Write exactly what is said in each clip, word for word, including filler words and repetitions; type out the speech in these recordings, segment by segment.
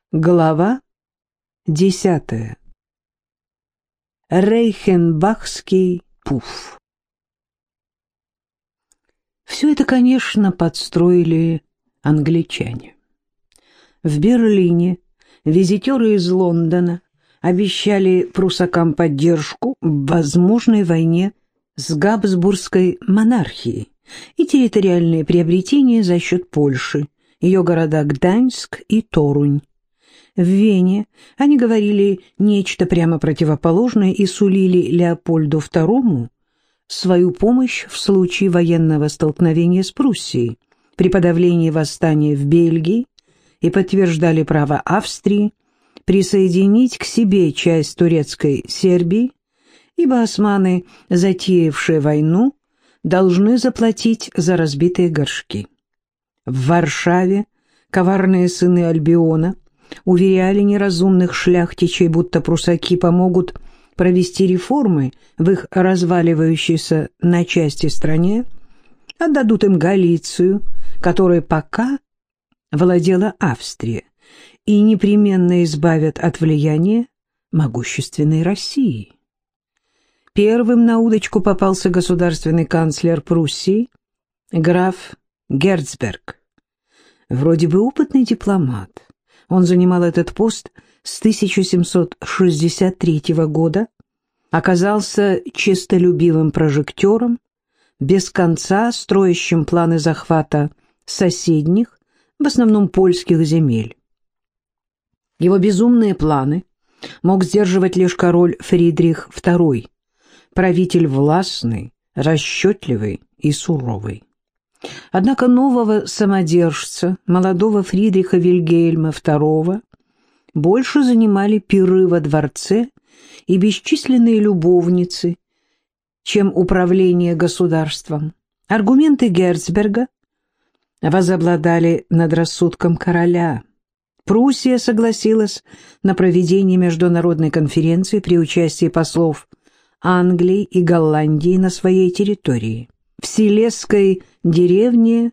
Глава десятая. Рейхенбахский пуф. Все это, конечно, подстроили англичане. В Берлине визитеры из Лондона обещали прусакам поддержку в возможной войне с Габсбургской монархией и территориальные приобретения за счет Польши, ее города Гданьск и Торунь. В Вене они говорили нечто прямо противоположное и сулили Леопольду второму свою помощь в случае военного столкновения с Пруссией при подавлении восстания в Бельгии и подтверждали право Австрии присоединить к себе часть турецкой Сербии, ибо османы, затеявшие войну, должны заплатить за разбитые горшки. В Варшаве коварные сыны Альбиона уверяли неразумных шляхтичей, будто прусаки помогут провести реформы в их разваливающейся на части стране, отдадут им Галицию, которой пока владела Австрия, и непременно избавят от влияния могущественной России. Первым на удочку попался государственный канцлер Пруссии, граф Герцберг. Вроде бы опытный дипломат. Он занимал этот пост с тысяча семьсот шестьдесят третьего года, оказался честолюбивым прожектором, без конца строящим планы захвата соседних, в основном польских земель. Его безумные планы мог сдерживать лишь король Фридрих второй, правитель властный, расчетливый и суровый. Однако нового самодержца, молодого Фридриха Вильгельма второго, больше занимали пиры во дворце и бесчисленные любовницы, чем управление государством. Аргументы Герцберга возобладали над рассудком короля. Пруссия согласилась на проведение международной конференции при участии послов Англии и Голландии на своей территории, в силезской деревне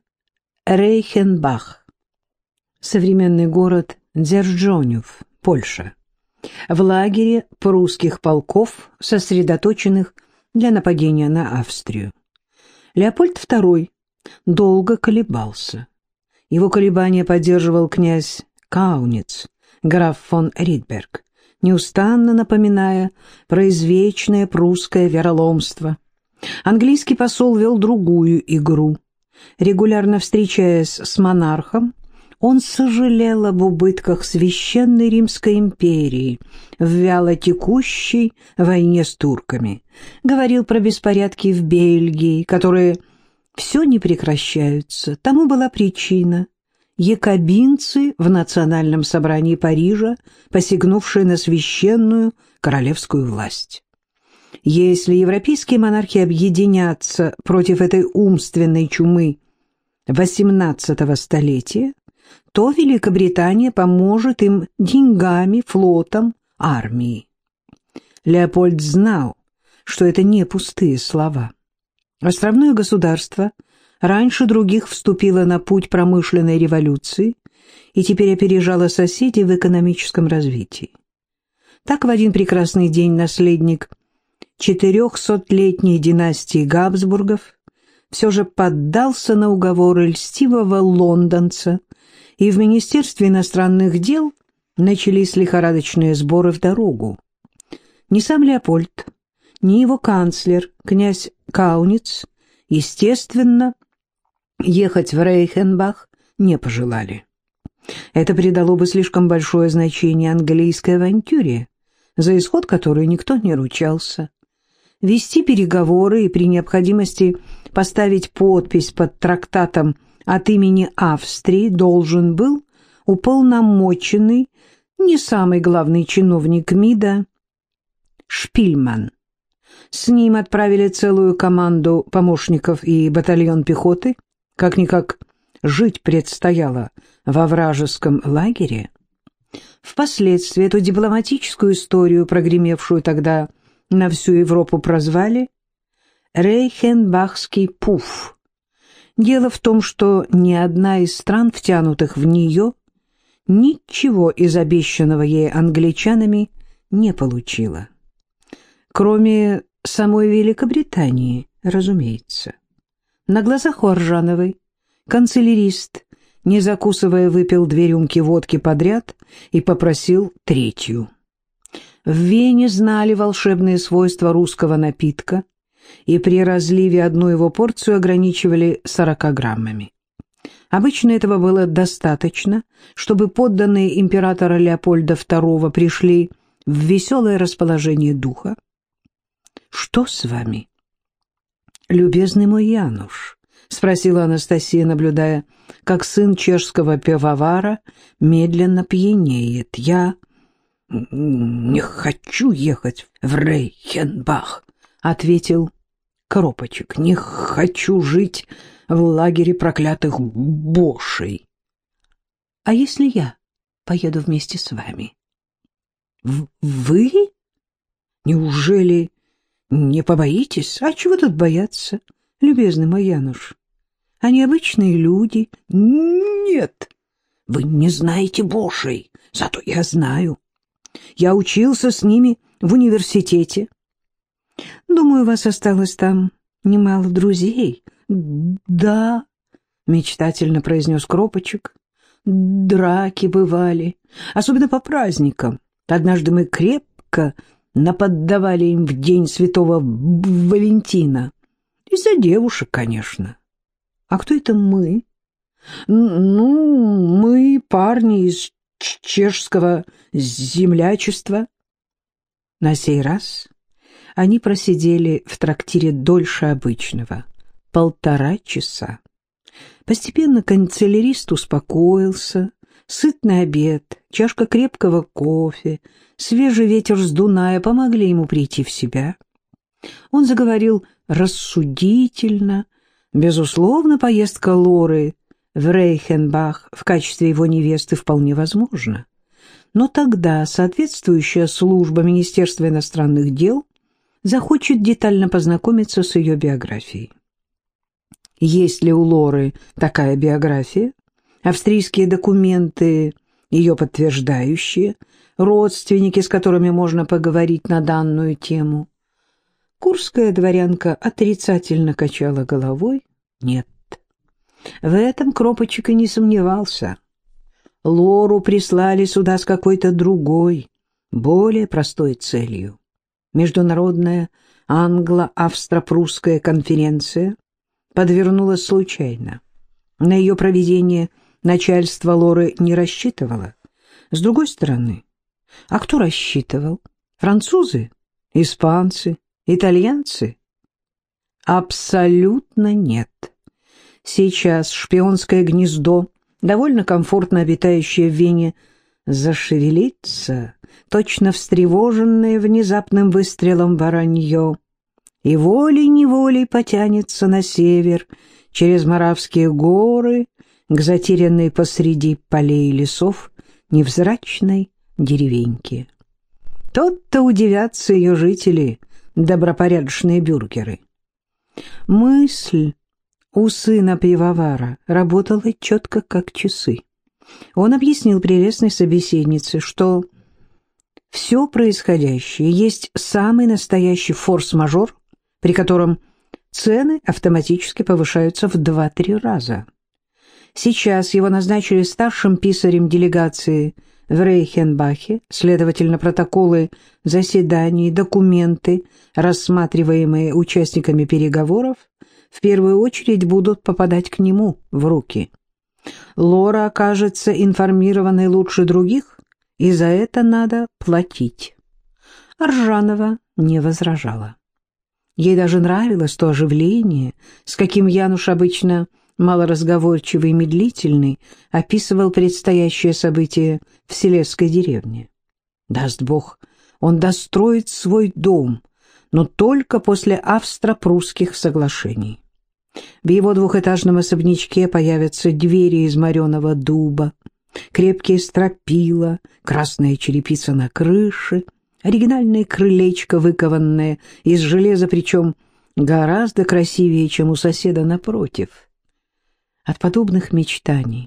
Рейхенбах, современный город Дзержинев, Польша, в лагере прусских полков, сосредоточенных для нападения на Австрию. Леопольд второй долго колебался. Его колебания поддерживал князь Кауниц, граф фон Ридберг, неустанно напоминая про извечное прусское вероломство. Английский посол вел другую игру. Регулярно встречаясь с монархом, он сожалел об убытках Священной Римской империи в вялотекущей войне с турками, говорил про беспорядки в Бельгии, которые все не прекращаются. Тому была причина — якобинцы в Национальном собрании Парижа, посягнувшие на священную королевскую власть. Если европейские монархи объединятся против этой умственной чумы восемнадцатого столетия, то Великобритания поможет им деньгами, флотом, армией. Леопольд знал, что это не пустые слова. Островное государство раньше других вступило на путь промышленной революции и теперь опережало соседей в экономическом развитии. Так в один прекрасный день наследник четырехсотлетней династии Габсбургов все же поддался на уговоры льстивого лондонца, и в Министерстве иностранных дел начались лихорадочные сборы в дорогу. Ни сам Леопольд, ни его канцлер, князь Кауниц, естественно, ехать в Рейхенбах не пожелали. Это придало бы слишком большое значение английской авантюре, за исход которой никто не ручался. Вести переговоры и при необходимости поставить подпись под трактатом от имени Австрии должен был уполномоченный, не самый главный чиновник МИДа, Шпильман. С ним отправили целую команду помощников и батальон пехоты. Как-никак жить предстояло во вражеском лагере. Впоследствии эту дипломатическую историю, прогремевшую тогда на всю Европу, прозвали «Рейхенбахский пуф». Дело в том, что ни одна из стран, втянутых в нее, ничего из обещанного ей англичанами не получила. Кроме самой Великобритании, разумеется. На глазах у Аржановой канцелярист, не закусывая, выпил две рюмки водки подряд и попросил третью. В Вене знали волшебные свойства русского напитка, и при разливе одну его порцию ограничивали сорока граммами. Обычно этого было достаточно, чтобы подданные императора Леопольда второго пришли в веселое расположение духа. «Что с вами, любезный мой Януш?» — спросила Анастасия, наблюдая, как сын чешского пивовара медленно пьянеет. «Я не хочу ехать в Рейхенбах», — ответил Кропочек. «Не хочу жить в лагере проклятых бошей». «А если я поеду вместе с вами?» «Вы? Неужели не побоитесь? А чего тут бояться, любезный мой Януш? Они обычные люди». «Нет, вы не знаете бошей, зато я знаю. Я учился с ними в университете. Думаю, у вас осталось там немало друзей». «Да», — мечтательно произнес Кропочек, — «драки бывали, особенно по праздникам. Однажды мы крепко наподдавали им в день Святого Валентина. Из-за девушек, конечно». «А кто это мы?» «Ну, мы парни из чешского землячества». На сей раз они просидели в трактире дольше обычного, полтора часа. Постепенно канцелярист успокоился. Сытный обед, чашка крепкого кофе, свежий ветер с Дуная помогли ему прийти в себя. Он заговорил рассудительно. Безусловно, поездка Лоры в Рейхенбах в качестве его невесты вполне возможна. Но тогда соответствующая служба Министерства иностранных дел захочет детально познакомиться с ее биографией. Есть ли у Лоры такая биография? Австрийские документы, ее подтверждающие, родственники, с которыми можно поговорить на данную тему? Курская дворянка отрицательно качала головой. Нет, в этом Кропочек и не сомневался. Лору прислали сюда с какой-то другой, более простой целью. Международная англо-австро-прусская конференция подвернулась случайно. На ее проведение начальство Лоры не рассчитывало. С другой стороны, а кто рассчитывал? Французы? Испанцы? Итальянцы? Абсолютно нет. Сейчас шпионское гнездо, довольно комфортно обитающее в Вене, зашевелится, точно встревоженное внезапным выстрелом воронье, и волей-неволей потянется на север, через Моравские горы, к затерянной посреди полей и лесов невзрачной деревеньке. Тот-то удивятся ее жители, добропорядочные бюргеры. Мысль у сына пивовара работала четко, как часы. Он объяснил прелестной собеседнице, что все происходящее есть самый настоящий форс-мажор, при котором цены автоматически повышаются в два-три раза. Сейчас его назначили старшим писарем делегации в Рейхенбахе, следовательно, протоколы заседаний, документы, рассматриваемые участниками переговоров, в первую очередь будут попадать к нему в руки. Лора окажется информированной лучше других, и за это надо платить. Аржанова не возражала. Ей даже нравилось то оживление, с каким Януш, обычно малоразговорчивый и медлительный, описывал предстоящее событие в селезской деревне. Даст Бог, он достроит свой дом, но только после австро-прусских соглашений. В его двухэтажном особнячке появятся двери из мореного дуба, крепкие стропила, красная черепица на крыше, оригинальное крылечко, выкованное из железа, причем гораздо красивее, чем у соседа напротив. От подобных мечтаний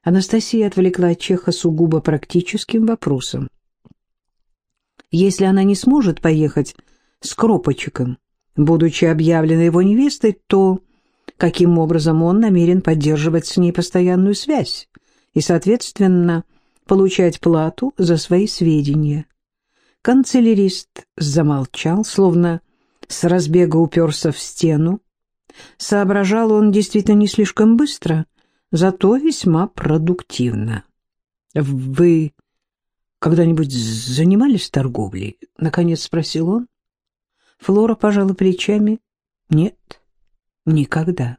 Анастасия отвлекла Чеха сугубо практическим вопросом. Если она не сможет поехать с Кропочиком, будучи объявленной его невестой, то каким образом он намерен поддерживать с ней постоянную связь и, соответственно, получать плату за свои сведения? Канцелярист замолчал, словно с разбега уперся в стену. Соображал он действительно не слишком быстро, зато весьма продуктивно. «Вы когда-нибудь занимались торговлей?» — наконец спросил он. Флора пожала плечами. «Нет, никогда».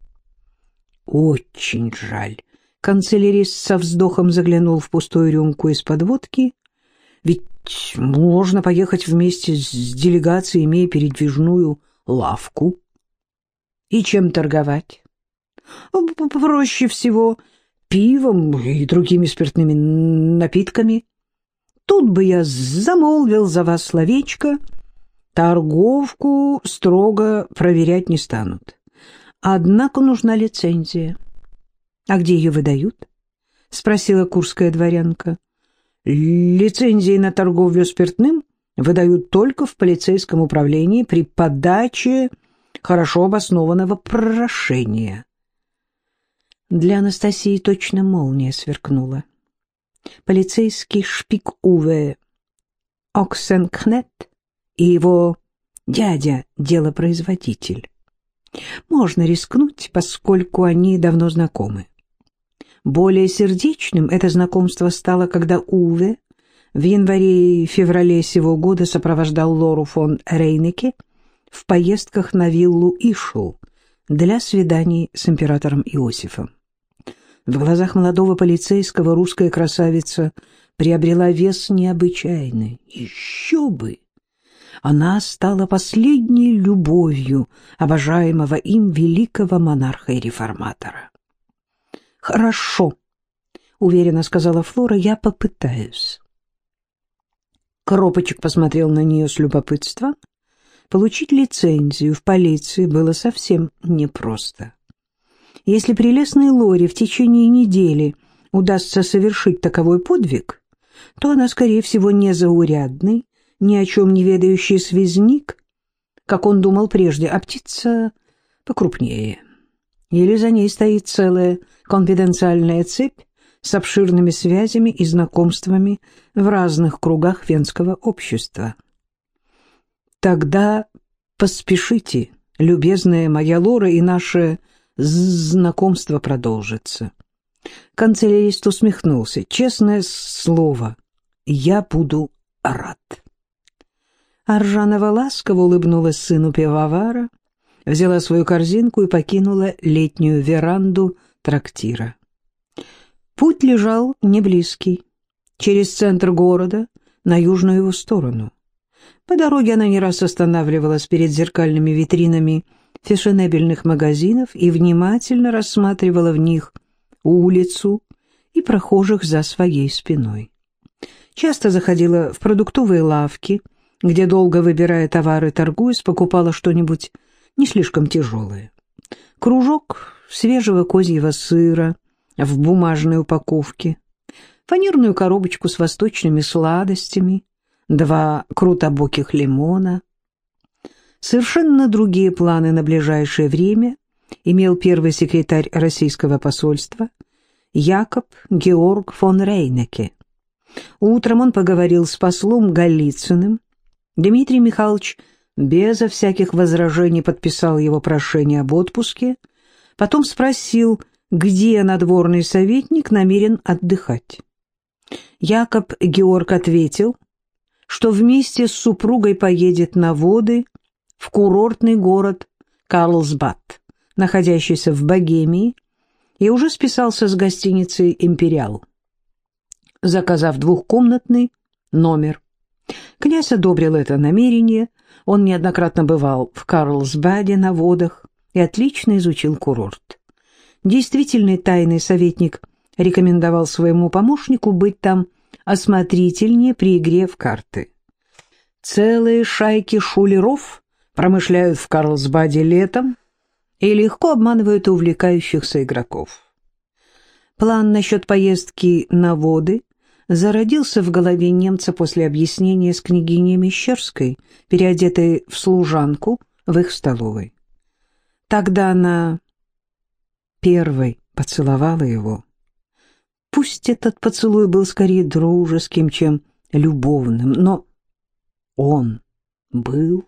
«Очень жаль». Канцелярист со вздохом заглянул в пустую рюмку из-под водки. «Ведь можно поехать вместе с делегацией, имея передвижную лавку». «И чем торговать?» «Проще всего пивом и другими спиртными напитками. Тут бы я замолвил за вас словечко. Торговку строго проверять не станут. Однако нужна лицензия». «А где ее выдают?» — спросила курская дворянка. «Лицензии на торговлю спиртным выдают только в полицейском управлении при подаче хорошо обоснованного прошения». Для Анастасии точно молния сверкнула. Полицейский шпик Уве Оксенкнет и его дядя-делопроизводитель. Можно рискнуть, поскольку они давно знакомы. Более сердечным это знакомство стало, когда Уве в январе и феврале сего года сопровождал Лору фон Рейнеке в поездках на виллу Ишл для свиданий с императором Иосифом. В глазах молодого полицейского русская красавица приобрела вес необычайный. Еще бы! Она стала последней любовью обожаемого им великого монарха и реформатора. «Хорошо», — уверенно сказала Флора, — «я попытаюсь». Кропочек посмотрел на нее с любопытством. Получить лицензию в полиции было совсем непросто. Если прелестной Лоре в течение недели удастся совершить таковой подвиг, то она, скорее всего, не заурядный, ни о чем не ведающий связник, как он думал прежде, а птица покрупнее. Или за ней стоит целая конфиденциальная цепь с обширными связями и знакомствами в разных кругах венского общества. Тогда поспешите, любезная моя Лора, и наше знакомство продолжится. Канцелярист усмехнулся. Честное слово, я буду рад. Аржанова ласково улыбнулась сыну пивовара, взяла свою корзинку и покинула летнюю веранду трактира. Путь лежал неблизкий, через центр города, на южную его сторону. По дороге она не раз останавливалась перед зеркальными витринами фешенебельных магазинов и внимательно рассматривала в них улицу и прохожих за своей спиной. Часто заходила в продуктовые лавки, где, долго выбирая товары, торгуясь, покупала что-нибудь не слишком тяжелое. Кружок свежего козьего сыра в бумажной упаковке, фанерную коробочку с восточными сладостями, два крутобоких лимона. Совершенно другие планы на ближайшее время имел первый секретарь российского посольства Якоб Георг фон Рейнеке. Утром он поговорил с послом Голицыным. Дмитрий Михайлович безо всяких возражений подписал его прошение об отпуске, потом спросил, где надворный советник намерен отдыхать. Якоб Георг ответил, что вместе с супругой поедет на воды в курортный город Карлсбад, находящийся в Богемии, и уже списался с гостиницей «Империал», заказав двухкомнатный номер. Князь одобрил это намерение, он неоднократно бывал в Карлсбаде на водах и отлично изучил курорт. Действительный тайный советник рекомендовал своему помощнику быть там осмотрительнее при игре в карты. Целые шайки шулеров промышляют в Карлсбаде летом и легко обманывают увлекающихся игроков. План насчет поездки на воды зародился в голове немца после объяснения с княгиней Мещерской, переодетой в служанку в их столовой. Тогда она первой поцеловала его. Пусть этот поцелуй был скорее дружеским, чем любовным, но он был.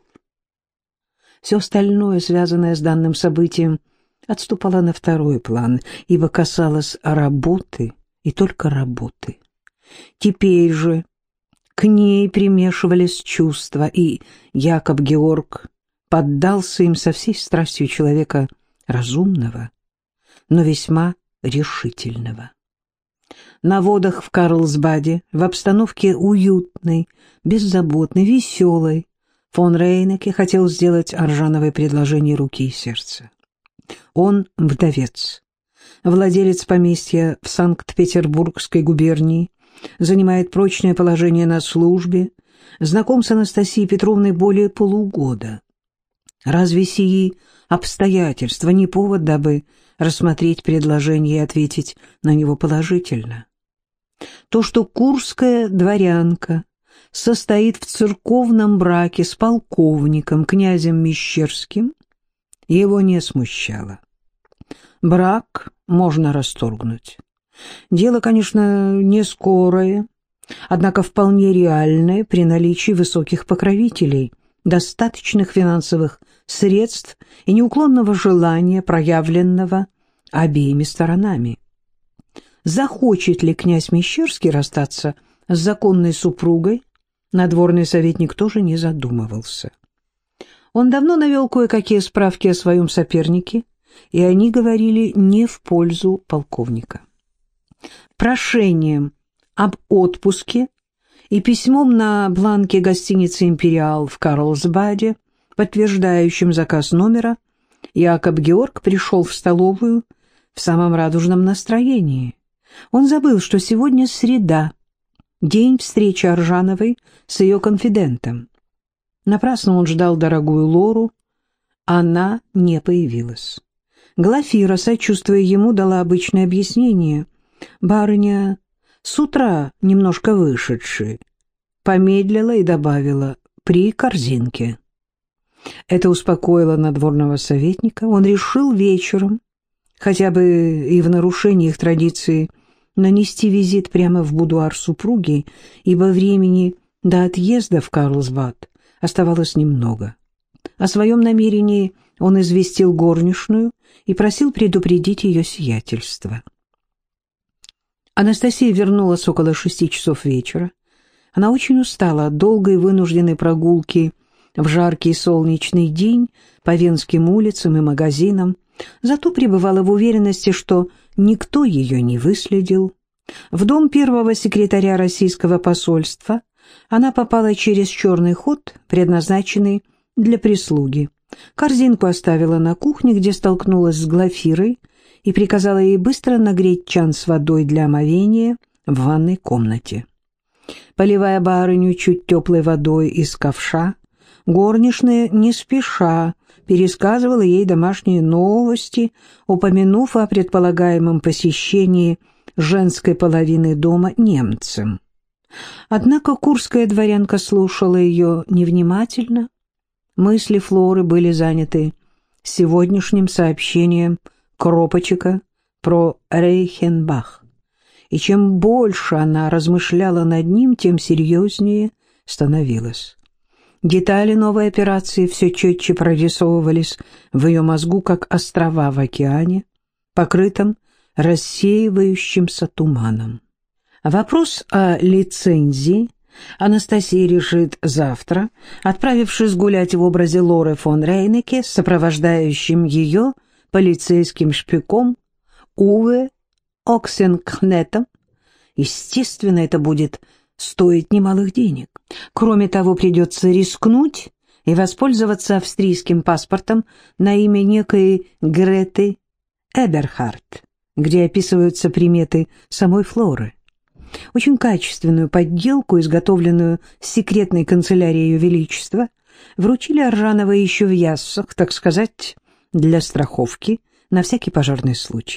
Все остальное, связанное с данным событием, отступало на второй план, ибо касалось работы и только работы. Теперь же к ней примешивались чувства, и Якоб Георг поддался им со всей страстью человека разумного, но весьма решительного. На водах в Карлсбаде, в обстановке уютной, беззаботной, веселой, фон Рейнеке хотел сделать Аржановой предложение руки и сердца. Он вдовец, владелец поместья в Санкт-Петербургской губернии, занимает прочное положение на службе, знаком с Анастасией Петровной более полугода. Разве сии обстоятельства не повод, дабы рассмотреть предложение и ответить на него положительно? То, что курская дворянка состоит в церковном браке с полковником, князем Мещерским, его не смущало. Брак можно расторгнуть. Дело, конечно, не скорое, однако вполне реальное при наличии высоких покровителей, достаточных финансовых средств и неуклонного желания, проявленного обеими сторонами. Захочет ли князь Мещерский расстаться с законной супругой, надворный советник тоже не задумывался. Он давно навел кое-какие справки о своем сопернике, и они говорили не в пользу полковника. Прошением об отпуске и письмом на бланке гостиницы «Империал» в Карлсбаде, подтверждающим заказ номера, Якоб Георг пришел в столовую в самом радужном настроении. Он забыл, что сегодня среда, день встречи Аржановой с ее конфидентом. Напрасно он ждал дорогую Лору, она не появилась. Глафира, сочувствуя ему, дала обычное объяснение. Барыня с утра немножко вышедшая, помедлила и добавила «при корзинке». Это успокоило надворного советника. Он решил вечером, хотя бы и в нарушении их традиции, нанести визит прямо в будуар супруги, ибо времени до отъезда в Карлсбад оставалось немного. О своем намерении он известил горничную и просил предупредить ее сиятельство. Анастасия вернулась около шести часов вечера. Она очень устала от долгой вынужденной прогулки в жаркий солнечный день по Венским улицам и магазинам, зато пребывала в уверенности, что никто ее не выследил. В дом первого секретаря российского посольства она попала через черный ход, предназначенный для прислуги. Корзинку оставила на кухне, где столкнулась с Глафирой, и приказала ей быстро нагреть чан с водой для омовения в ванной комнате. Поливая барыню чуть теплой водой из ковша, горничная не спеша пересказывала ей домашние новости, упомянув о предполагаемом посещении женской половины дома немцем. Однако курская дворянка слушала ее невнимательно. Мысли Флоры были заняты сегодняшним сообщением Кропочека про Рейхенбах, и чем больше она размышляла над ним, тем серьезнее становилась. Детали новой операции все четче прорисовывались в ее мозгу, как острова в океане, покрытом рассеивающимся туманом. Вопрос о лицензии Анастасия решит завтра, отправившись гулять в образе Лоры фон Рейнеке с сопровождающим ее полицейским шпиком Уве Оксенкнетом. Естественно, это будет стоить немалых денег. Кроме того, придется рискнуть и воспользоваться австрийским паспортом на имя некой Греты Эберхард, где описываются приметы самой Флоры. Очень качественную подделку, изготовленную секретной канцелярией Ее Величества, вручили Аржановой еще в Яссах, так сказать, для страховки, на всякий пожарный случай.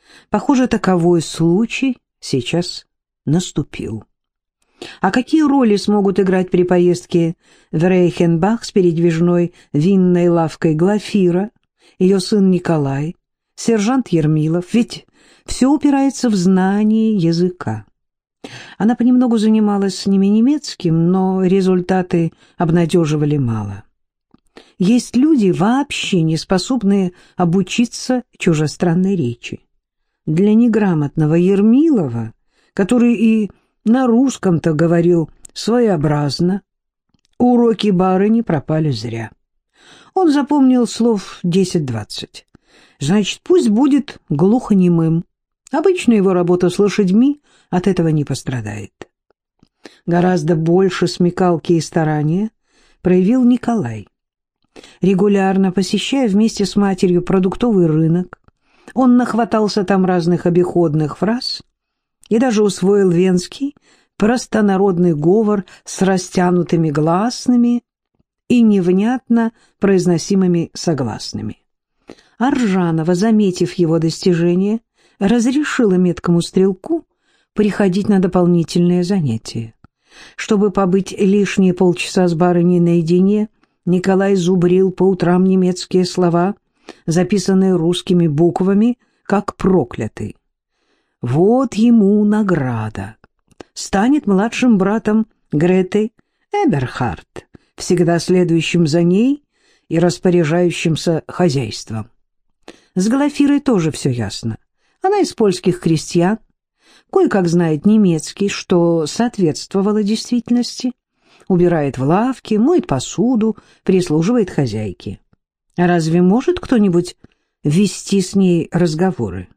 Похоже, таковой случай сейчас наступил. А какие роли смогут играть при поездке в Рейхенбах с передвижной винной лавкой Глафира, ее сын Николай, сержант Ермилов? Ведь все упирается в знание языка. Она понемногу занималась с ними немецким, но результаты обнадеживали мало. Есть люди, вообще не способные обучиться чужестранной речи. Для неграмотного Ермилова, который и на русском-то говорил своеобразно, уроки барыни пропали зря. Он запомнил слов десять-двадцать. Значит, пусть будет глухонемым. Обычно его работа с лошадьми от этого не пострадает. Гораздо больше смекалки и старания проявил Николай. Регулярно посещая вместе с матерью продуктовый рынок, он нахватался там разных обиходных фраз и даже усвоил венский простонародный говор с растянутыми гласными и невнятно произносимыми согласными. Аржанова, заметив его достижение, разрешила меткому стрелку приходить на дополнительные занятия. Чтобы побыть лишние полчаса с барыней наедине, Николай зубрил по утрам немецкие слова, записанные русскими буквами, как проклятый. Вот ему награда. Станет младшим братом Греты Эберхард, всегда следующим за ней и распоряжающимся хозяйством. С Глафирой тоже все ясно. Она из польских крестьян, кое-как знает немецкий, что соответствовало действительности, убирает в лавке, моет посуду, прислуживает хозяйке. А разве может кто-нибудь вести с ней разговоры?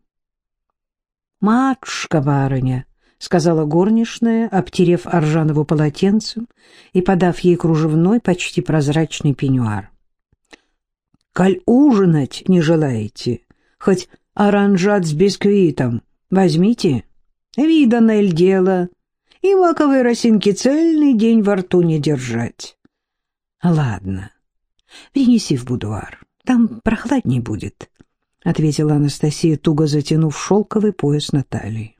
«Матушка-барыня», — сказала горничная, обтерев Аржанову полотенцем и подав ей кружевной, почти прозрачный пеньюар. «Коль ужинать не желаете, хоть оранжат с бисквитом возьмите, видано ль дело, и маковой росинки цельный день во рту не держать». «Ладно, принеси в будуар, там прохладней будет», — ответила Анастасия, туго затянув шелковый пояс на талии.